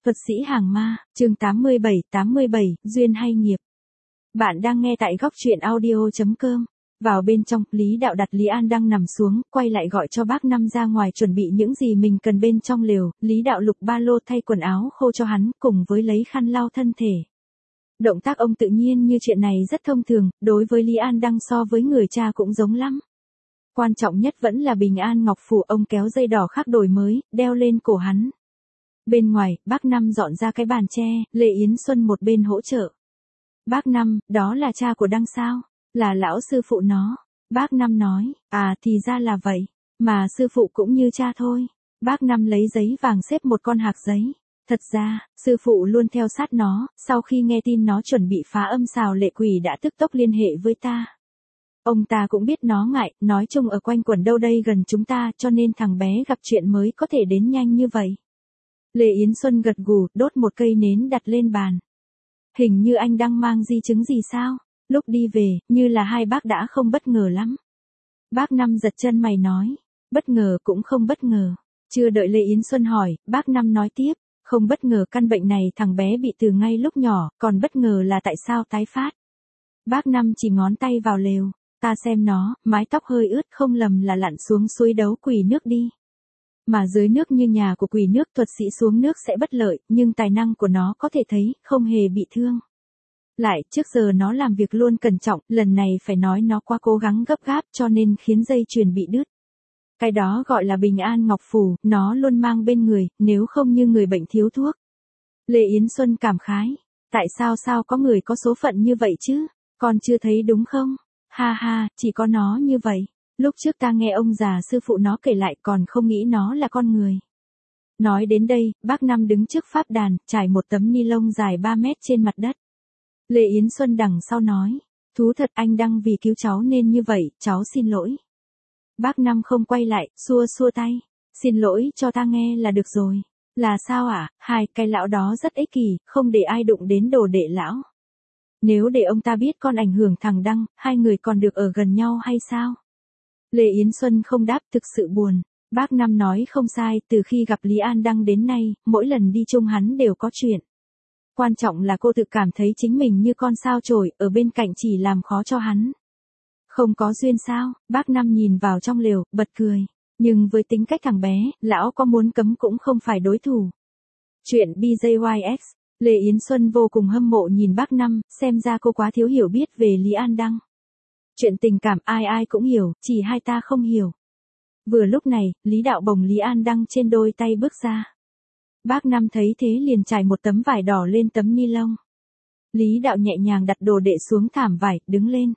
Thuật sĩ hàng ma, chương 87, duyên hay nghiệp. Bạn đang nghe tại góc truyện audio.com. Vào bên trong, Lý Đạo đặt Lý An đang nằm xuống, quay lại gọi cho bác Năm ra ngoài chuẩn bị những gì mình cần bên trong lều. Lý Đạo lục ba lô thay quần áo khô cho hắn, cùng với lấy khăn lau thân thể. Động tác ông tự nhiên như chuyện này rất thông thường, đối với Lý An Đăng so với người cha cũng giống lắm. Quan trọng nhất vẫn là bình an ngọc phù, ông kéo dây đỏ khắc đổi mới, đeo lên cổ hắn. Bên ngoài, bác Năm dọn ra cái bàn tre, Lê Yến Xuân một bên hỗ trợ. Bác Năm, đó là cha của Đăng sao? Là lão sư phụ nó. Bác Năm nói, à thì ra là vậy. Mà sư phụ cũng như cha thôi. Bác Năm lấy giấy vàng xếp một con hạc giấy. Thật ra, sư phụ luôn theo sát nó, sau khi nghe tin nó chuẩn bị phá âm xào lệ quỷ đã tức tốc liên hệ với ta. Ông ta cũng biết nó ngại, nói chung ở quanh quẩn đâu đây gần chúng ta cho nên thằng bé gặp chuyện mới có thể đến nhanh như vậy. Lê Yến Xuân gật gù, đốt một cây nến đặt lên bàn. Hình như anh đang mang di chứng gì sao? Lúc đi về, như là hai bác đã không bất ngờ lắm. Bác Năm giật chân mày nói, bất ngờ cũng không bất ngờ. Chưa đợi Lê Yến Xuân hỏi, bác Năm nói tiếp, không bất ngờ căn bệnh này thằng bé bị từ ngay lúc nhỏ, còn bất ngờ là tại sao tái phát. Bác Năm chỉ ngón tay vào lều, ta xem nó, mái tóc hơi ướt không lầm là lặn xuống suối đấu quỷ nước đi. Mà dưới nước như nhà của quỷ nước thuật sĩ xuống nước sẽ bất lợi, nhưng tài năng của nó có thể thấy, không hề bị thương. Lại, trước giờ nó làm việc luôn cẩn trọng, lần này phải nói nó quá cố gắng gấp gáp cho nên khiến dây chuyền bị đứt. Cái đó gọi là bình an ngọc phù, nó luôn mang bên người, nếu không như người bệnh thiếu thuốc. Lê Yến Xuân cảm khái, tại sao có người có số phận như vậy chứ, con chưa thấy đúng không? Ha ha, chỉ có nó như vậy. Lúc trước ta nghe ông già sư phụ nó kể lại còn không nghĩ nó là con người. Nói đến đây, bác Năm đứng trước pháp đàn, trải một tấm ni lông dài 3 mét trên mặt đất. Lê Yến Xuân đằng sau nói, thú thật anh Đăng vì cứu cháu nên như vậy, cháu xin lỗi. Bác Năm không quay lại, xua tay, xin lỗi cho ta nghe là được rồi. Là sao ạ? Hai cái lão đó rất ích kỷ, không để ai đụng đến đồ đệ lão. Nếu để ông ta biết con ảnh hưởng thằng Đăng, hai người còn được ở gần nhau hay sao? Lê Yến Xuân không đáp, thực sự buồn. Bác Năm nói không sai, từ khi gặp Lý An Đăng đến nay, mỗi lần đi chung hắn đều có chuyện. Quan trọng là cô tự cảm thấy chính mình như con sao chổi, ở bên cạnh chỉ làm khó cho hắn. Không có duyên sao? Bác Năm nhìn vào trong lều, bật cười. Nhưng với tính cách thằng bé, lão có muốn cấm cũng không phải đối thủ. Chuyện BJYX, Lê Yến Xuân vô cùng hâm mộ nhìn bác Năm, xem ra cô quá thiếu hiểu biết về Lý An Đăng. Chuyện tình cảm ai cũng hiểu, chỉ hai ta không hiểu. Vừa lúc này, Lý Đạo bồng Lý An Đăng trên đôi tay bước ra. Bác Năm thấy thế liền trải một tấm vải đỏ lên tấm ni lông. Lý Đạo nhẹ nhàng đặt đồ đệ xuống thảm vải, đứng lên.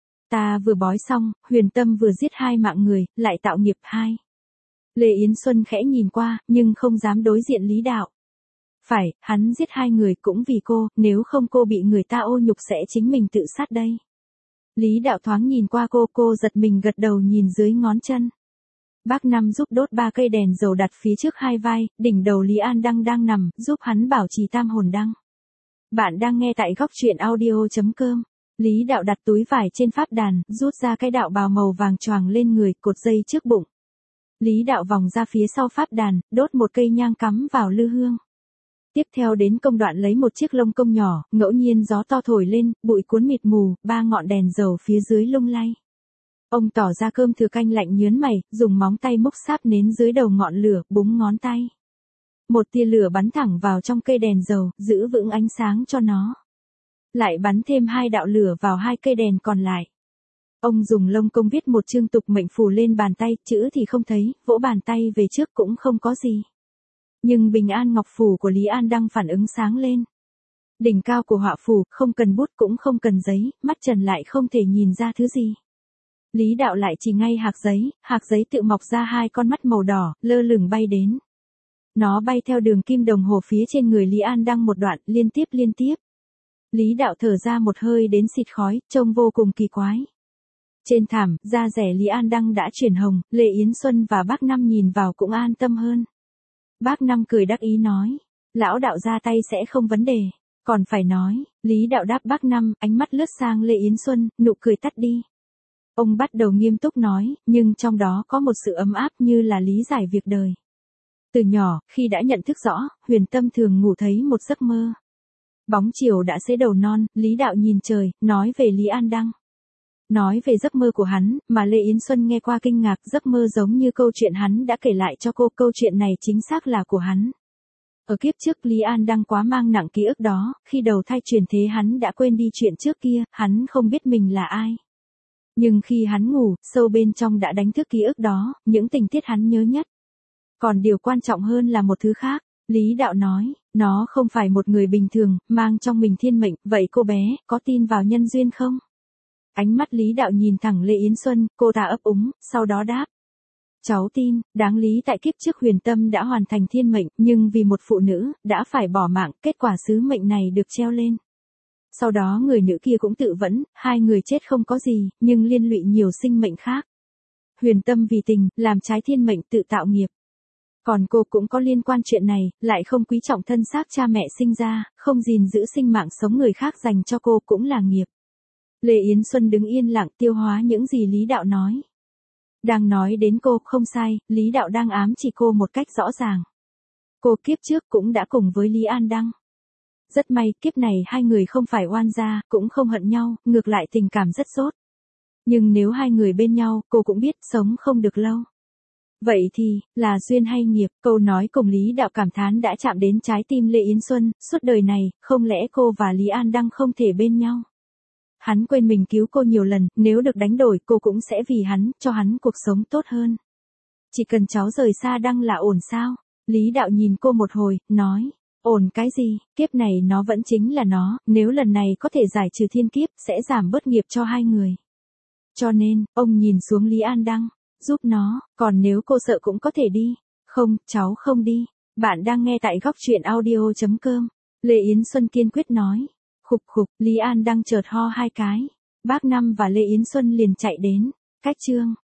Ta vừa bói xong, Huyền Tâm vừa giết 2 mạng người, lại tạo nghiệp 2. Lê Yến Xuân khẽ nhìn qua, nhưng không dám đối diện Lý Đạo. Phải, hắn giết 2 người cũng vì cô, nếu không cô bị người ta ô nhục sẽ chính mình tự sát đây. Lý Đạo thoáng nhìn qua cô giật mình gật đầu nhìn dưới ngón chân. Bác Năm giúp đốt 3 cây đèn dầu đặt phía trước hai vai, đỉnh đầu Lý An Đăng đang nằm, giúp hắn bảo trì tam hồn đăng. Bạn đang nghe tại góc truyện audio.com. Lý Đạo đặt túi vải trên pháp đàn, rút ra cái đạo bào màu vàng choàng lên người, cột dây trước bụng. Lý Đạo vòng ra phía sau pháp đàn, đốt một cây nhang cắm vào lư hương. Tiếp theo đến công đoạn lấy một chiếc lông công nhỏ, ngẫu nhiên gió to thổi lên, bụi cuốn mịt mù, 3 ngọn đèn dầu phía dưới lung lay. Ông tỏ ra cơm thừa canh lạnh nhớn mày, dùng móng tay múc sáp nến dưới đầu ngọn lửa, búng ngón tay. Một tia lửa bắn thẳng vào trong cây đèn dầu, giữ vững ánh sáng cho nó. Lại bắn thêm 2 đạo lửa vào 2 cây đèn còn lại. Ông dùng lông công viết một chương tục mệnh phù lên bàn tay, chữ thì không thấy, vỗ bàn tay về trước cũng không có gì. Nhưng bình an ngọc phù của Lý An Đăng phản ứng sáng lên. Đỉnh cao của họa phù, không cần bút cũng không cần giấy, mắt trần lại không thể nhìn ra thứ gì. Lý Đạo lại chỉ ngay hạc giấy tự mọc ra 2 con mắt màu đỏ, lơ lửng bay đến. Nó bay theo đường kim đồng hồ phía trên người Lý An Đăng một đoạn, liên tiếp. Lý Đạo thở ra một hơi đến xịt khói, trông vô cùng kỳ quái. Trên thảm, da rẻ Lý An Đăng đã chuyển hồng, Lê Yến Xuân và bác Năm nhìn vào cũng an tâm hơn. Bác Năm cười đắc ý nói, lão Đạo ra tay sẽ không vấn đề, còn phải nói, Lý Đạo đáp bác Năm, ánh mắt lướt sang Lê Yến Xuân, nụ cười tắt đi. Ông bắt đầu nghiêm túc nói, nhưng trong đó có một sự ấm áp như là lý giải việc đời. Từ nhỏ, khi đã nhận thức rõ, Huyền Tâm thường ngủ thấy một giấc mơ. Bóng chiều đã xế đầu non, Lý Đạo nhìn trời, nói về Lý An Đăng. Nói về giấc mơ của hắn, mà Lê Yến Xuân nghe qua kinh ngạc, giấc mơ giống như câu chuyện hắn đã kể lại cho cô, câu chuyện này chính xác là của hắn. Ở kiếp trước Lý An Đăng quá mang nặng ký ức đó, khi đầu thai chuyển thế hắn đã quên đi chuyện trước kia, hắn không biết mình là ai. Nhưng khi hắn ngủ, sâu bên trong đã đánh thức ký ức đó, những tình tiết hắn nhớ nhất. Còn điều quan trọng hơn là một thứ khác, Lý Đạo nói, nó không phải một người bình thường, mang trong mình thiên mệnh, vậy cô bé, có tin vào nhân duyên không? Ánh mắt Lý Đạo nhìn thẳng Lê Yến Xuân, cô ta ấp úng, sau đó đáp. Cháu tin, đáng lý tại kiếp trước Huyền Tâm đã hoàn thành thiên mệnh, nhưng vì một phụ nữ, đã phải bỏ mạng, kết quả sứ mệnh này được treo lên. Sau đó người nữ kia cũng tự vẫn, hai người chết không có gì, nhưng liên lụy nhiều sinh mệnh khác. Huyền Tâm vì tình, làm trái thiên mệnh tự tạo nghiệp. Còn cô cũng có liên quan chuyện này, lại không quý trọng thân xác cha mẹ sinh ra, không gìn giữ sinh mạng sống người khác dành cho cô cũng là nghiệp. Lê Yến Xuân đứng yên lặng tiêu hóa những gì Lý Đạo nói. Đang nói đến cô, không sai, Lý Đạo đang ám chỉ cô một cách rõ ràng. Cô kiếp trước cũng đã cùng với Lý An Đăng. Rất may, kiếp này hai người không phải oan gia, cũng không hận nhau, ngược lại tình cảm rất tốt. Nhưng nếu hai người bên nhau, cô cũng biết sống không được lâu. Vậy thì, là duyên hay nghiệp, câu nói cùng Lý Đạo cảm thán đã chạm đến trái tim Lê Yến Xuân, suốt đời này, không lẽ cô và Lý An Đăng không thể bên nhau? Hắn quên mình cứu cô nhiều lần, nếu được đánh đổi cô cũng sẽ vì hắn, cho hắn cuộc sống tốt hơn. Chỉ cần cháu rời xa Đăng là ổn sao? Lý Đạo nhìn cô một hồi, nói, ổn cái gì, kiếp này nó vẫn chính là nó, nếu lần này có thể giải trừ thiên kiếp, sẽ giảm bớt nghiệp cho hai người. Cho nên, ông nhìn xuống Lý An Đăng, giúp nó, còn nếu cô sợ cũng có thể đi. Không, cháu không đi. Bạn đang nghe tại góc truyện audio.com. Lê Yến Xuân kiên quyết nói. Khục khục, Lý An Đăng chợt ho hai cái. Bác Năm và Lê Yến Xuân liền chạy đến. Cách chương